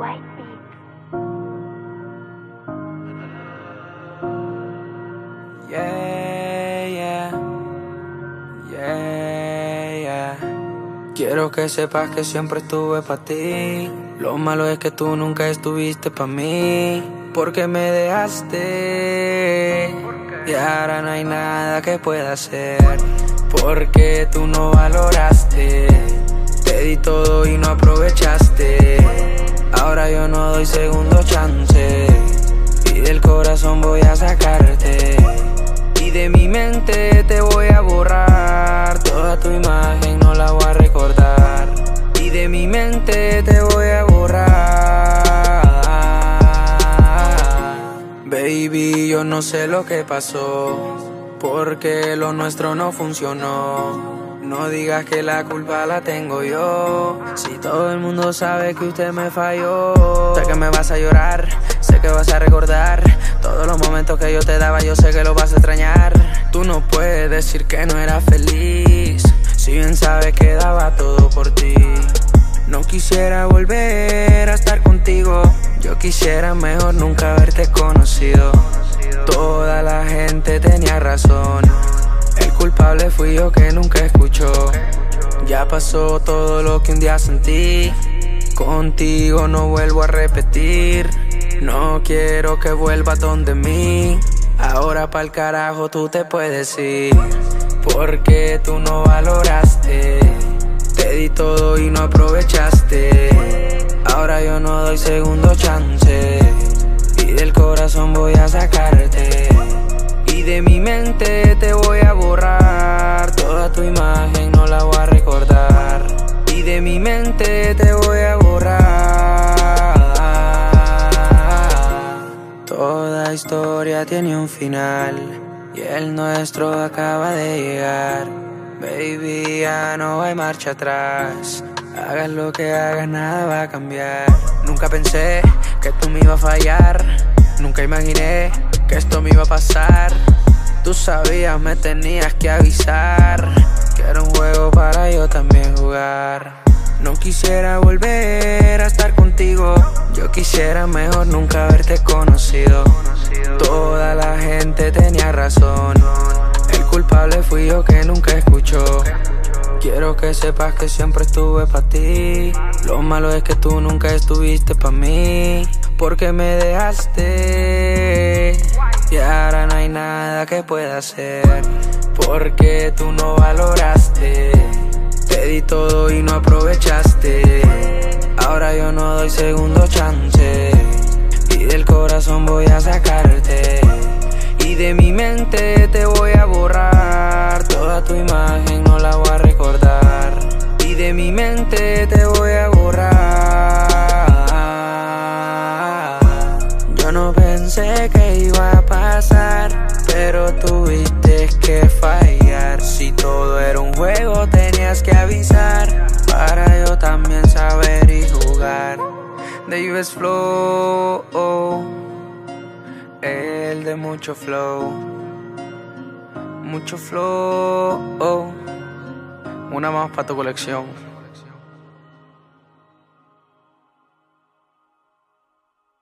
White Beats. Yeah, yeah, yeah, yeah. Quiero que sepas que siempre estuve pa' ti. Lo malo es que tú nunca estuviste pa' mí. Porque me dejaste y ahora no hay nada que pueda hacer. Porque tú no valoraste. Te di todo y no aprovechaste. Ahora yo no doy segundo chance. Y del corazón voy a sacarte. Y de mi mente te voy a borrar. Toda tu imagen no la voy a recordar. Y de mi mente te voy a borrar. Baby, yo no sé lo que pasó, porque lo nuestro no funcionó. No digas que la culpa la tengo yo, si todo el mundo sabe que usted me falló. Sé que me vas a llorar, sé que vas a recordar todos los momentos que yo te daba, yo sé que lo vas a extrañar. Tú no puedes decir que no era feliz, si bien sabes que daba todo por ti. No quisiera volver a estar contigo, yo quisiera mejor nunca haberte conocido. Toda la gente tenía razón, el culpable fui yo que nunca escuchó. Ya pasó todo lo que un día sentí, contigo no vuelvo a repetir. No quiero que vuelvas donde mí, ahora pa'l carajo tú te puedes ir. Porque tú no valoraste, te di todo y no aprovechaste. Ahora yo no doy segundo chance. Y del corazón voy a sacarte. Y de mi mente te voy a borrar. Toda tu imagen no la voy a recordar. Y de mi mente te voy a borrar. Toda historia tiene un final, y el nuestro acaba de llegar. Baby, ya no hay marcha atrás. Hagas lo que hagas, nada va a cambiar. Nunca pensé que tú me ibas a fallar. Nunca imaginé que esto me iba a pasar. Tú sabías, me tenías que avisar que era un juego para yo también jugar. No quisiera volver a estar contigo, yo quisiera mejor nunca haberte conocido. Toda la gente tenía razón, el culpable fui yo que nunca escuchó. Quiero que sepas que siempre estuve pa' ti. Lo malo es que tú nunca estuviste pa' mí. Porque me dejaste y ahora no hay nada que pueda hacer. Porque tú no valoraste, te di todo y no aprovechaste. Ahora yo no doy segundo chance. Y del corazón voy a sacarte. Y de mi mente te voy a borrar. Toda tu imagen no la voy a recordar. Y de mi mente te voy a borrar. Yo no pensé que iba a pasar, pero tuviste que fallar. Si todo era un juego tenías que avisar, para yo también saber y jugar. Davis Flow, el de mucho flow, mucho flow. Una más para tu colección.